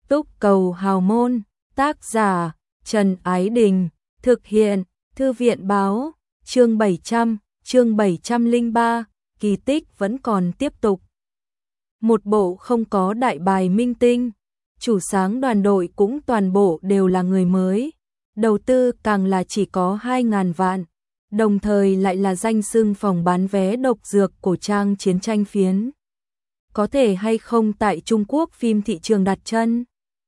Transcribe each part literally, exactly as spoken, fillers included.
Túc Cầu Hào Môn, tác giả Trần Ái Đình, thực hiện Thư viện Báo, chương bảy trăm, chương bảy trăm lẻ ba, kỳ tích vẫn còn tiếp tục. Một bộ không có đại bài minh tinh, chủ sáng đoàn đội cũng toàn bộ đều là người mới, đầu tư càng là chỉ có hai nghìn vạn, đồng thời lại là danh xưng phòng bán vé độc dược cổ trang chiến tranh phiến. Có thể hay không tại Trung Quốc phim thị trường đặt chân?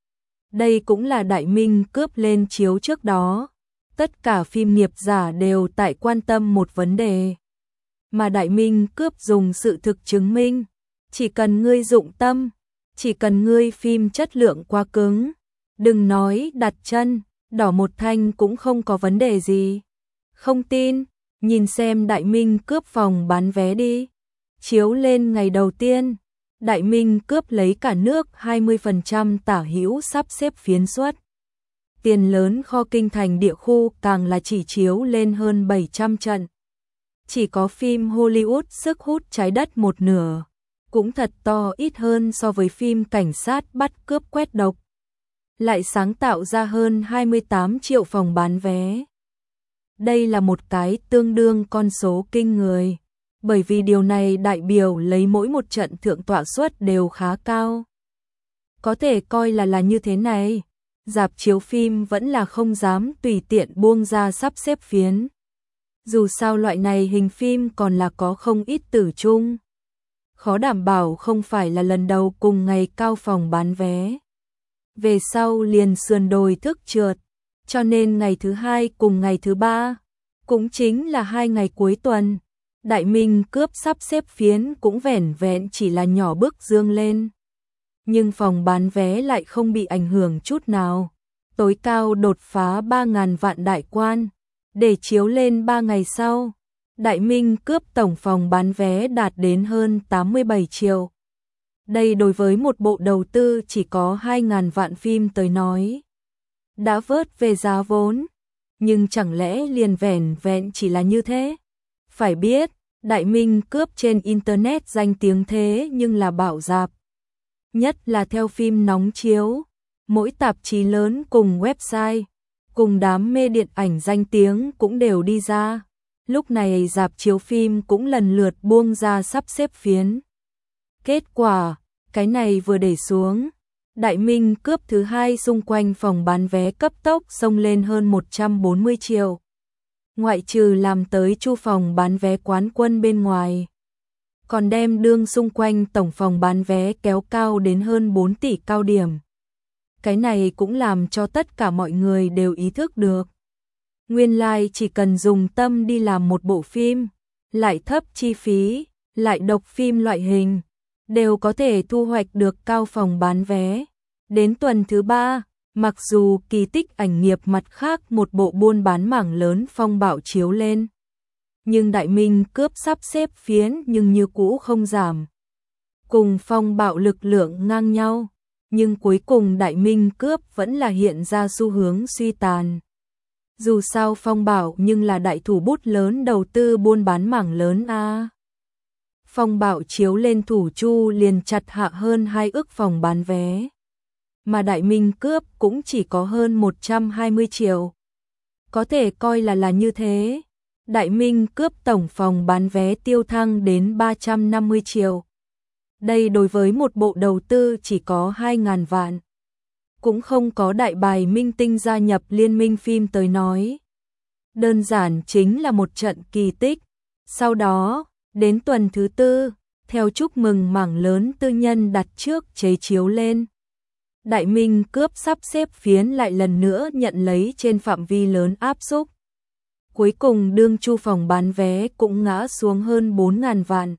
Đây cũng là Đại Minh Cướp lên chiếu trước đó. Tất cả phim nghiệp giả đều tại quan tâm một vấn đề. Mà Đại Minh Cướp dùng sự thực chứng minh. Chỉ cần ngươi dụng tâm, chỉ cần ngươi phim chất lượng quá cứng, đừng nói đặt chân, đỏ một thanh cũng không có vấn đề gì. Không tin, nhìn xem Đại Minh Cướp phòng bán vé đi. Chiếu lên ngày đầu tiên, Đại Minh Cướp lấy cả nước hai mươi phần trăm tả hữu sắp xếp phiến suất. Tiền lớn kho kinh thành địa khu càng là chỉ chiếu lên hơn bảy trăm trận. Chỉ có phim Hollywood sức hút trái đất một nửa, cũng thật to ít hơn so với phim cảnh sát bắt cướp quét độc. Lại sáng tạo ra hơn hai mươi tám triệu phòng bán vé. Đây là một cái tương đương con số kinh người. Bởi vì điều này đại biểu lấy mỗi một trận thượng tọa suất đều khá cao. Có thể coi là là như thế này, rạp chiếu phim vẫn là không dám tùy tiện buông ra sắp xếp phiến. Dù sao loại này hình phim còn là có không ít tử chung. Khó đảm bảo không phải là lần đầu cùng ngày cao phòng bán vé. Về sau liền sườn đồi thức trượt, cho nên ngày thứ hai cùng ngày thứ ba, cũng chính là hai ngày cuối tuần. Đại Minh Cướp sắp xếp phiến cũng vẻn vẹn chỉ là nhỏ bước dương lên. Nhưng phòng bán vé lại không bị ảnh hưởng chút nào. Tối cao đột phá ba nghìn vạn đại quan. Để chiếu lên ba ngày sau, Đại Minh Cướp tổng phòng bán vé đạt đến hơn tám mươi bảy triệu. Đây đối với một bộ đầu tư chỉ có hai nghìn vạn phim tới nói. Đã vớt về giá vốn. Nhưng chẳng lẽ liền vẻn vẹn chỉ là như thế? Phải biết, Đại Minh Cướp trên Internet danh tiếng thế nhưng là bảo rạp. Nhất là theo phim nóng chiếu, mỗi tạp chí lớn cùng website, cùng đám mê điện ảnh danh tiếng cũng đều đi ra. Lúc này rạp chiếu phim cũng lần lượt buông ra sắp xếp phiến. Kết quả, cái này vừa để xuống, Đại Minh Cướp thứ hai xung quanh phòng bán vé cấp tốc xông lên hơn một trăm bốn mươi triệu. Ngoại trừ làm tới chu phòng bán vé quán quân bên ngoài, còn đem đương xung quanh tổng phòng bán vé kéo cao đến hơn bốn tỷ cao điểm. Cái này cũng làm cho tất cả mọi người đều ý thức được. Nguyên lai like chỉ cần dùng tâm đi làm một bộ phim, lại thấp chi phí, lại độc phim loại hình, đều có thể thu hoạch được cao phòng bán vé. Đến tuần thứ ba, mặc dù kỳ tích ảnh nghiệp mặt khác một bộ buôn bán mảng lớn phong bạo chiếu lên, nhưng Đại Minh Cướp sắp xếp phiến nhưng như cũ không giảm. Cùng phong bạo lực lượng ngang nhau, nhưng cuối cùng Đại Minh Cướp vẫn là hiện ra xu hướng suy tàn. Dù sao phong bạo nhưng là đại thủ bút lớn đầu tư buôn bán mảng lớn a. À. Phong bạo chiếu lên thủ chu liền chặt hạ hơn hai ức phòng bán vé. Mà Đại Minh Cướp cũng chỉ có hơn một trăm hai mươi triệu. Có thể coi là là như thế. Đại Minh Cướp tổng phòng bán vé tiêu thăng đến ba trăm năm mươi triệu. Đây đối với một bộ đầu tư chỉ có hai nghìn vạn. Cũng không có đại bài minh tinh gia nhập liên minh phim tới nói. Đơn giản chính là một trận kỳ tích. Sau đó, đến tuần thứ tư, theo chúc mừng mảng lớn tư nhân đặt trước chế chiếu lên. Đại Minh Cướp sắp xếp phiến lại lần nữa nhận lấy trên phạm vi lớn áp xúc. Cuối cùng đương chu phòng bán vé cũng ngã xuống hơn bốn nghìn vạn.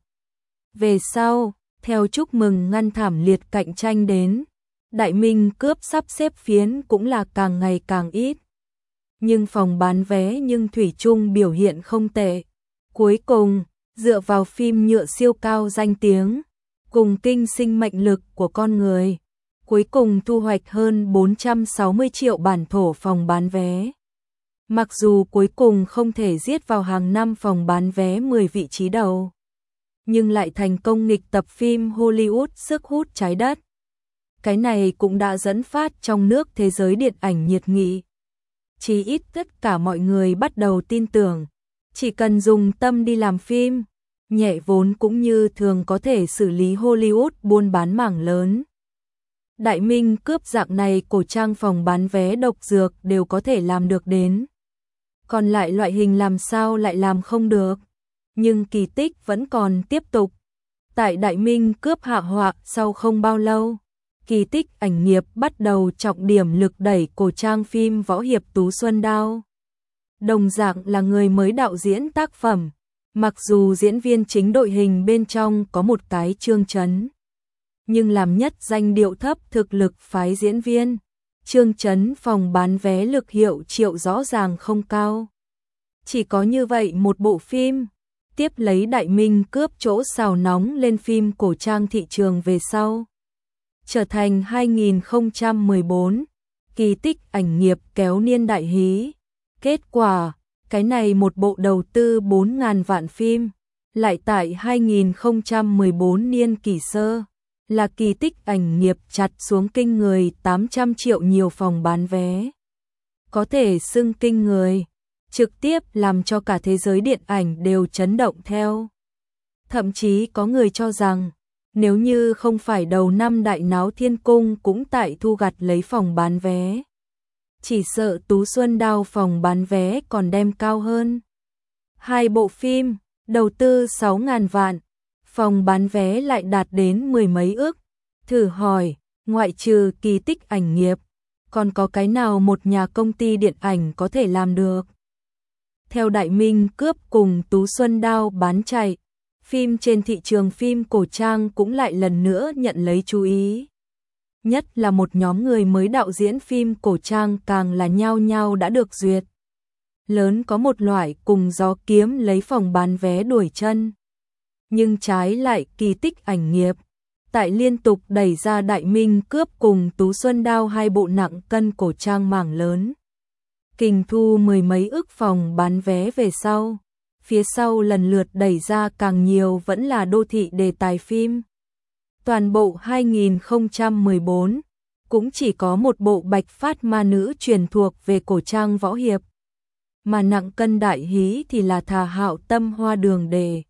Về sau, theo chúc mừng ngăn thảm liệt cạnh tranh đến, Đại Minh Cướp sắp xếp phiến cũng là càng ngày càng ít. Nhưng phòng bán vé nhưng thủy chung biểu hiện không tệ. Cuối cùng, dựa vào phim nhựa siêu cao danh tiếng, cùng kinh sinh mệnh lực của con người, cuối cùng thu hoạch hơn bốn trăm sáu mươi triệu bản thổ phòng bán vé. Mặc dù cuối cùng không thể giết vào hàng năm phòng bán vé mười vị trí đầu, nhưng lại thành công nghịch tập phim Hollywood sức hút trái đất. cái này cũng đã dẫn phát trong nước thế giới điện ảnh nhiệt nghị. Chí ít tất cả mọi người bắt đầu tin tưởng, chỉ cần dùng tâm đi làm phim, nhẹ vốn cũng như thường có thể xử lý Hollywood buôn bán mảng lớn. Đại Minh cướp dạng này cổ trang phòng bán vé độc dược đều có thể làm được đến. Còn lại loại hình làm sao lại làm không được. Nhưng kỳ tích vẫn còn tiếp tục. Tại Đại Minh cướp hạ họa sau không bao lâu, kỳ tích ảnh nghiệp bắt đầu trọng điểm lực đẩy cổ trang phim võ hiệp Tú Xuân Đao. Đồng dạng là người mới đạo diễn tác phẩm, mặc dù diễn viên chính đội hình bên trong có một cái Trương Chấn, nhưng làm nhất danh điệu thấp thực lực phái diễn viên. Trương Chấn phòng bán vé lực hiệu triệu rõ ràng không cao. Chỉ có như vậy một bộ phim, tiếp lấy Đại Minh cướp chỗ xào nóng lên phim cổ trang thị trường về sau. Trở thành hai nghìn không trăm mười bốn, kỳ tích ảnh nghiệp kéo niên đại hí. Kết quả, cái này một bộ đầu tư bốn nghìn vạn phim, lại tại hai nghìn không trăm mười bốn niên kỷ sơ, là kỳ tích ảnh nghiệp chặt xuống kinh người tám trăm triệu nhiều phòng bán vé. Có thể xưng kinh người, trực tiếp làm cho cả thế giới điện ảnh đều chấn động theo. Thậm chí có người cho rằng, nếu như không phải đầu năm đại náo thiên cung cũng tại thu gặt lấy phòng bán vé, chỉ sợ Tú Xuân Đao phòng bán vé còn đem cao hơn. Hai bộ phim, đầu tư sáu nghìn vạn, phòng bán vé lại đạt đến mười mấy ức. Thử hỏi, ngoại trừ kỳ tích ảnh nghiệp, còn có cái nào một nhà công ty điện ảnh có thể làm được? Theo Đại Minh cướp cùng Tú Xuân Đao bán chạy, phim trên thị trường phim cổ trang cũng lại lần nữa nhận lấy chú ý. Nhất là một nhóm người mới đạo diễn phim cổ trang càng là nhao nhao đã được duyệt. Lớn có một loại cùng gió kiếm lấy phòng bán vé đuổi chân. Nhưng trái lại kỳ tích ảnh nghiệp, tại liên tục đẩy ra Đại Minh cướp cùng Tú Xuân Đao hai bộ nặng cân cổ trang mảng lớn. Kình thu mười mấy ức phòng bán vé về sau. Phía sau lần lượt đẩy ra càng nhiều vẫn là đô thị đề tài phim. Toàn bộ hai nghìn không trăm mười bốn, cũng chỉ có một bộ Bạch Phát Ma Nữ truyền thuộc về cổ trang võ hiệp. Mà nặng cân đại hí thì là Thà Hạo Tâm Hoa Đường Đề.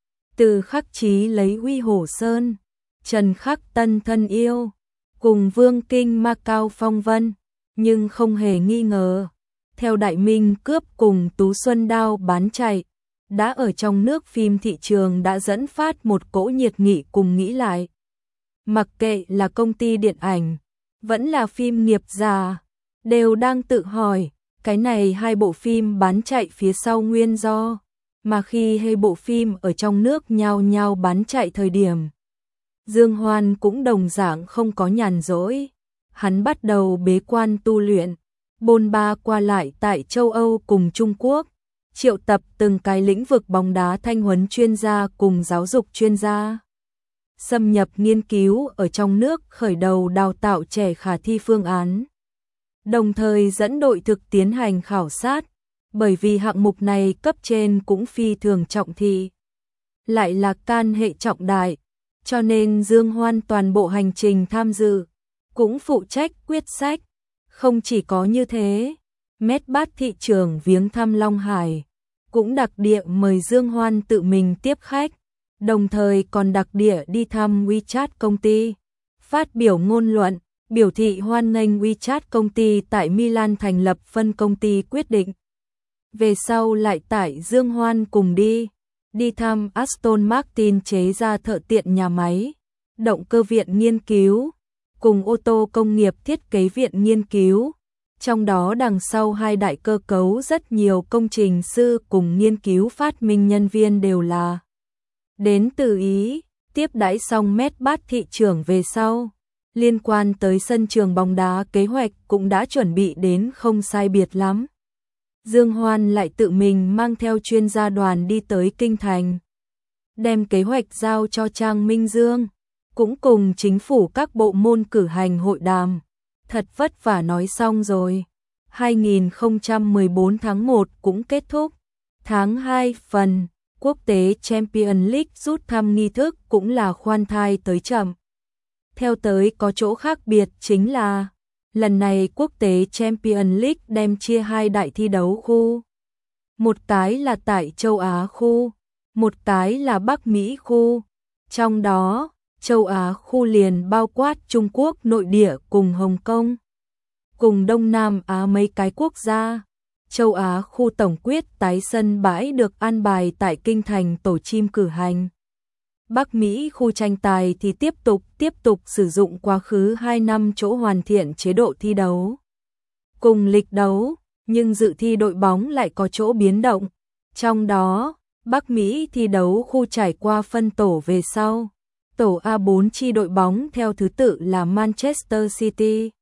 Từ Khắc Chí lấy Uy Hổ Sơn, Trần Khắc Tân Thân Yêu, cùng Vương Kinh Ma Cao Phong Vân. Nhưng không hề nghi ngờ, theo Đại Minh cướp cùng Tú Xuân Đao bán chạy, đã ở trong nước phim thị trường đã dẫn phát một cỗ nhiệt nghị cùng nghĩ lại. Mặc kệ là công ty điện ảnh, vẫn là phim nghiệp già, đều đang tự hỏi, cái này hai bộ phim bán chạy phía sau nguyên do, mà khi hai bộ phim ở trong nước nhao nhao bán chạy thời điểm. Dương Hoan cũng đồng dạng không có nhàn rỗi, hắn bắt đầu bế quan tu luyện, bôn ba qua lại tại châu Âu cùng Trung Quốc, triệu tập từng cái lĩnh vực bóng đá thanh huấn chuyên gia cùng giáo dục chuyên gia. Xâm nhập nghiên cứu ở trong nước khởi đầu đào tạo trẻ khả thi phương án. Đồng thời dẫn đội thực tiến hành khảo sát, bởi vì hạng mục này cấp trên cũng phi thường trọng thị. Lại là can hệ trọng đại, cho nên Dương Hoan toàn bộ hành trình tham dự, cũng phụ trách quyết sách. Không chỉ có như thế, Mét Bát thị trưởng viếng thăm Long Hải, cũng đặc địa mời Dương Hoan tự mình tiếp khách, đồng thời còn đặc địa đi thăm WeChat công ty, phát biểu ngôn luận, biểu thị hoan nghênh WeChat công ty tại Milan thành lập phân công ty quyết định. Về sau lại tại Dương Hoan cùng đi, đi thăm Aston Martin chế ra thợ tiện nhà máy, động cơ viện nghiên cứu, cùng ô tô công nghiệp thiết kế viện nghiên cứu. Trong đó đằng sau hai đại cơ cấu rất nhiều công trình sư cùng nghiên cứu phát minh nhân viên đều là đến từ Ý. Tiếp đãi xong Mét Bát thị trưởng về sau, liên quan tới sân trường bóng đá kế hoạch cũng đã chuẩn bị đến không sai biệt lắm. Dương Hoan lại tự mình mang theo chuyên gia đoàn đi tới Kinh Thành, đem kế hoạch giao cho Trang Minh Dương, cũng cùng chính phủ các bộ môn cử hành hội đàm. Thật vất vả nói xong rồi. hai nghìn không trăm mười bốn tháng một cũng kết thúc. Tháng hai phần, quốc tế Champions League rút thăm nghi thức cũng là khoan thai tới chậm. Theo tới có chỗ khác biệt chính là lần này quốc tế Champions League đem chia hai đại thi đấu khu. Một cái là tại châu Á khu, một cái là Bắc Mỹ khu. Trong đó, châu Á khu liền bao quát Trung Quốc nội địa cùng Hồng Kông, cùng Đông Nam Á mấy cái quốc gia. Châu Á khu tổng quyết tái sân bãi được an bài tại kinh thành Tổ Chim cử hành. Bắc Mỹ khu tranh tài thì tiếp tục tiếp tục sử dụng quá khứ hai năm chỗ hoàn thiện chế độ thi đấu cùng lịch đấu, nhưng dự thi đội bóng lại có chỗ biến động. Trong đó, Bắc Mỹ thi đấu khu trải qua phân tổ về sau. Tổ A bốn chi đội bóng theo thứ tự là Manchester City,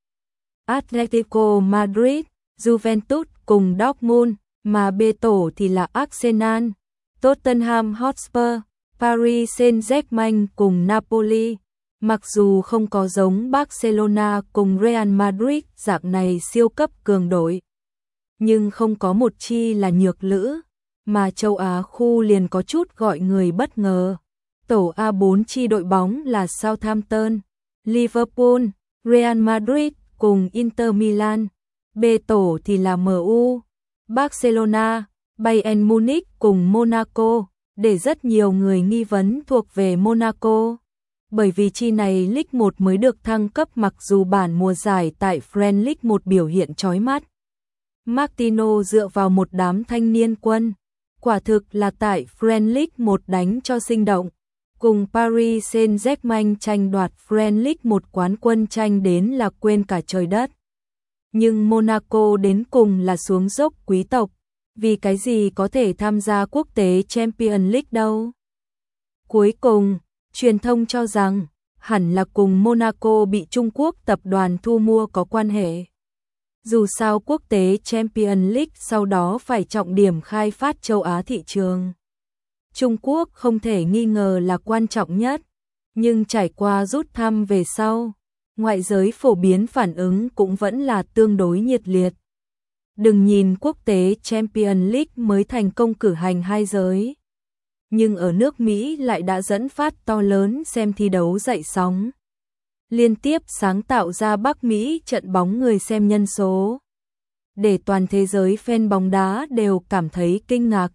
Atletico Madrid, Juventus cùng Dortmund, mà B tổ thì là Arsenal, Tottenham Hotspur, Paris Saint-Germain cùng Napoli. Mặc dù không có giống Barcelona cùng Real Madrid dạng này siêu cấp cường đội, nhưng không có một chi là nhược lữ, mà châu Á khu liền có chút gọi người bất ngờ. Tổ A bốn chi đội bóng là Southampton, Liverpool, Real Madrid cùng Inter Milan. B tổ thì là em u, Barcelona, Bayern Munich cùng Monaco, để rất nhiều người nghi vấn thuộc về Monaco. Bởi vì chi này League một mới được thăng cấp mặc dù bản mùa giải tại French League một biểu hiện chói mắt. Martino dựa vào một đám thanh niên quân, quả thực là tại French League một đánh cho sinh động, cùng Paris Saint-Germain tranh đoạt French League một quán quân tranh đến là quên cả trời đất. Nhưng Monaco đến cùng là xuống dốc quý tộc, vì cái gì có thể tham gia quốc tế Champions League đâu. Cuối cùng, truyền thông cho rằng hẳn là cùng Monaco bị Trung Quốc tập đoàn thu mua có quan hệ. Dù sao quốc tế Champions League sau đó phải trọng điểm khai phát châu Á thị trường. Trung Quốc không thể nghi ngờ là quan trọng nhất, nhưng trải qua rút thăm về sau, ngoại giới phổ biến phản ứng cũng vẫn là tương đối nhiệt liệt. Đừng nhìn quốc tế Champions League mới thành công cử hành hai giới, nhưng ở nước Mỹ lại đã dẫn phát to lớn xem thi đấu dậy sóng. Liên tiếp sáng tạo ra Bắc Mỹ trận bóng người xem nhân số, để toàn thế giới fan bóng đá đều cảm thấy kinh ngạc.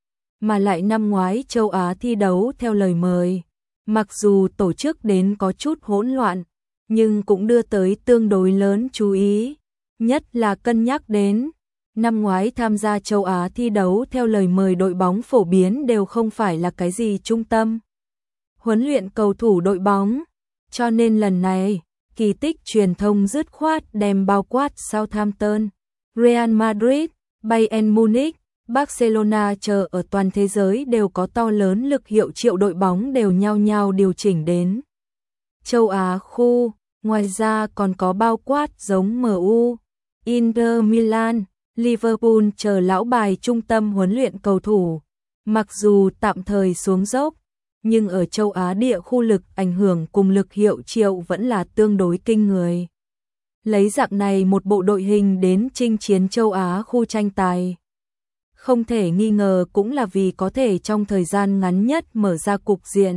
Mà lại năm ngoái châu Á thi đấu theo lời mời, mặc dù tổ chức đến có chút hỗn loạn, nhưng cũng đưa tới tương đối lớn chú ý, nhất là cân nhắc đến năm ngoái tham gia châu Á thi đấu theo lời mời đội bóng phổ biến đều không phải là cái gì trung tâm huấn luyện cầu thủ đội bóng, cho nên lần này, kỳ tích truyền thông dứt khoát đem bao quát Southampton, Real Madrid, Bayern Munich, Barcelona chờ ở toàn thế giới đều có to lớn lực hiệu triệu đội bóng đều nhau nhau điều chỉnh đến châu Á khu. Ngoài ra còn có bao quát giống em u, Inter Milan, Liverpool chờ lão bài trung tâm huấn luyện cầu thủ. Mặc dù tạm thời xuống dốc, nhưng ở châu Á địa khu lực ảnh hưởng cùng lực hiệu triệu vẫn là tương đối kinh người. Lấy dạng này một bộ đội hình đến chinh chiến châu Á khu tranh tài, không thể nghi ngờ cũng là vì có thể trong thời gian ngắn nhất mở ra cục diện.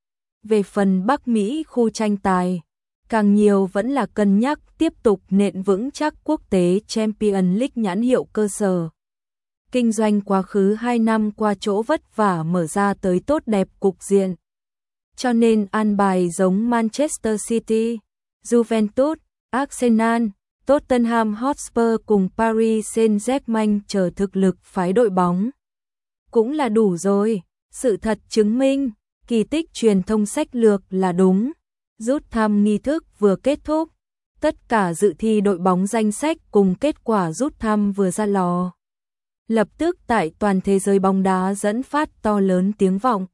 Về phần Bắc Mỹ khu tranh tài, càng nhiều vẫn là cân nhắc tiếp tục nện vững chắc quốc tế Champions League nhãn hiệu cơ sở. Kinh doanh quá khứ hai năm qua chỗ vất vả mở ra tới tốt đẹp cục diện. Cho nên an bài giống Manchester City, Juventus, Arsenal, Tottenham Hotspur cùng Paris Saint-Germain chờ thực lực phái đội bóng. Cũng là đủ rồi, sự thật chứng minh, kỳ tích truyền thông sách lược là đúng. Rút thăm nghi thức vừa kết thúc, tất cả dự thi đội bóng danh sách cùng kết quả rút thăm vừa ra lò. Lập tức tại toàn thế giới bóng đá dẫn phát to lớn tiếng vọng.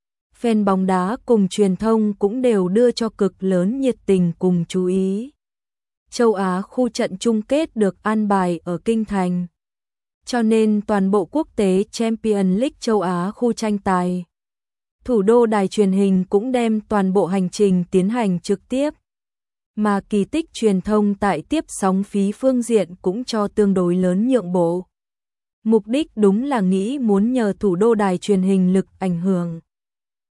Fan bóng đá cùng truyền thông cũng đều đưa cho cực lớn nhiệt tình cùng chú ý. Châu Á khu trận chung kết được an bài ở Kinh Thành. Cho nên toàn bộ quốc tế Champions League châu Á khu tranh tài, thủ đô đài truyền hình cũng đem toàn bộ hành trình tiến hành trực tiếp. Mà kỳ tích truyền thông tại tiếp sóng phí phương diện cũng cho tương đối lớn nhượng bộ. Mục đích đúng là nghĩ muốn nhờ thủ đô đài truyền hình lực ảnh hưởng,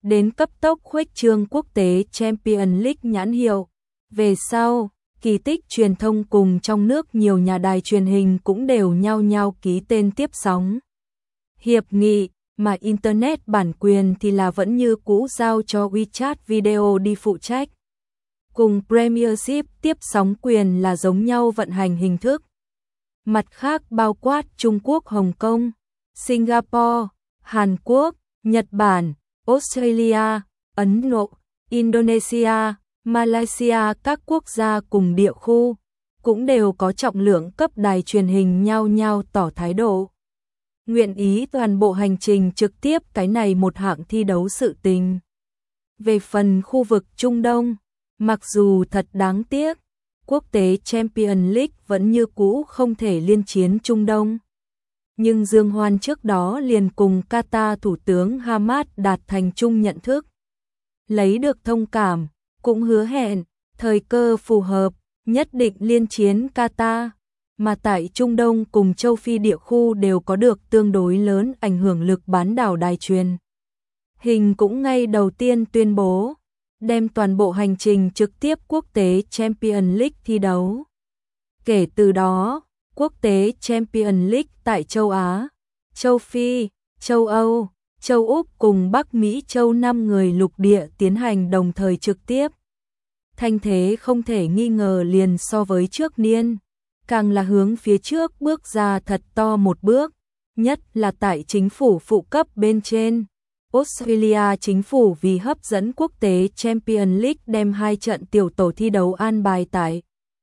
đến cấp tốc khuếch trương quốc tế Champions League nhãn hiệu. Về sau, Kỳ Tích Truyền thông cùng trong nước nhiều nhà đài truyền hình cũng đều nhau nhau ký tên tiếp sóng hiệp nghị, mà Internet bản quyền thì là vẫn như cũ giao cho WeChat Video đi phụ trách. Cùng Premiership tiếp sóng quyền là giống nhau vận hành hình thức. Mặt khác bao quát Trung Quốc, Hồng Kông, Singapore, Hàn Quốc, Nhật Bản, Australia, Ấn Độ, Indonesia, Malaysia, các quốc gia cùng địa khu cũng đều có trọng lượng cấp đài truyền hình nhau nhau tỏ thái độ nguyện ý toàn bộ hành trình trực tiếp cái này một hạng thi đấu sự tình. Về phần khu vực Trung Đông, mặc dù thật đáng tiếc, quốc tế Champions League vẫn như cũ không thể liên chiến Trung Đông. Nhưng Dương Hoan trước đó liền cùng Qatar Thủ tướng Hamad đạt thành chung nhận thức. Lấy được thông cảm, cũng hứa hẹn, thời cơ phù hợp, nhất định liên chiến Qatar, mà tại Trung Đông cùng châu Phi địa khu đều có được tương đối lớn ảnh hưởng lực bán đảo đài truyền. Hình cũng ngay đầu tiên tuyên bố, đem toàn bộ hành trình trực tiếp quốc tế Champions League thi đấu. Kể từ đó, quốc tế Champions League tại châu Á, châu Phi, châu Âu, châu Úc cùng Bắc Mỹ châu năm người lục địa tiến hành đồng thời trực tiếp. Thanh thế không thể nghi ngờ liền so với trước niên, càng là hướng phía trước bước ra thật to một bước, nhất là tại chính phủ phụ cấp bên trên. Australia chính phủ vì hấp dẫn quốc tế Champions League đem hai trận tiểu tổ thi đấu an bài tại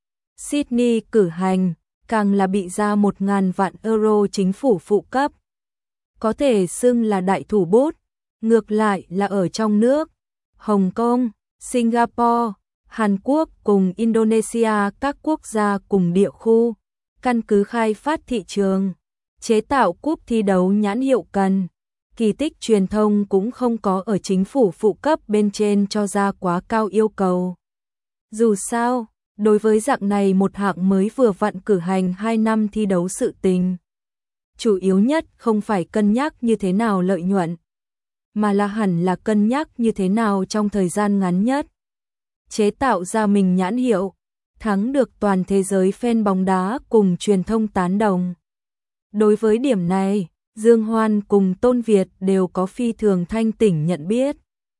Sydney cử hành, càng là bị ra một ngàn vạn euro chính phủ phụ cấp. Có thể xưng là đại thủ bút, ngược lại là ở trong nước, Hồng Kông, Singapore, Hàn Quốc cùng Indonesia các quốc gia cùng địa khu, căn cứ khai phát thị trường, chế tạo cúp thi đấu nhãn hiệu cần. Kỳ Tích Truyền thông cũng không có ở chính phủ phụ cấp bên trên cho ra quá cao yêu cầu. Dù sao, đối với dạng này một hạng mới vừa vặn cử hành hai năm thi đấu sự tình, chủ yếu nhất không phải cân nhắc như thế nào lợi nhuận, mà là hẳn là cân nhắc như thế nào trong thời gian ngắn nhất chế tạo ra mình nhãn hiệu, thắng được toàn thế giới fan bóng đá cùng truyền thông tán đồng. Đối với điểm này, Dương Hoan cùng Tôn Việt đều có phi thường thanh tỉnh nhận biết.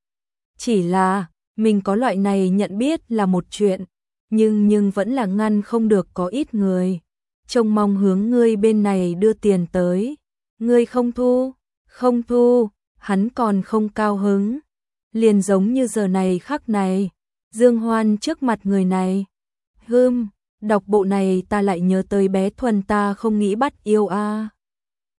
Chỉ là, mình có loại này nhận biết là một chuyện, nhưng nhưng vẫn là ngăn không được có ít người trông mong hướng ngươi bên này đưa tiền tới. Ngươi không thu, không thu, hắn còn không cao hứng. Liền giống như giờ này khắc này, Dương Hoan trước mặt người này. Hừm, đọc bộ này ta lại nhớ tới bé Thuần ta không nghĩ bắt yêu a. À.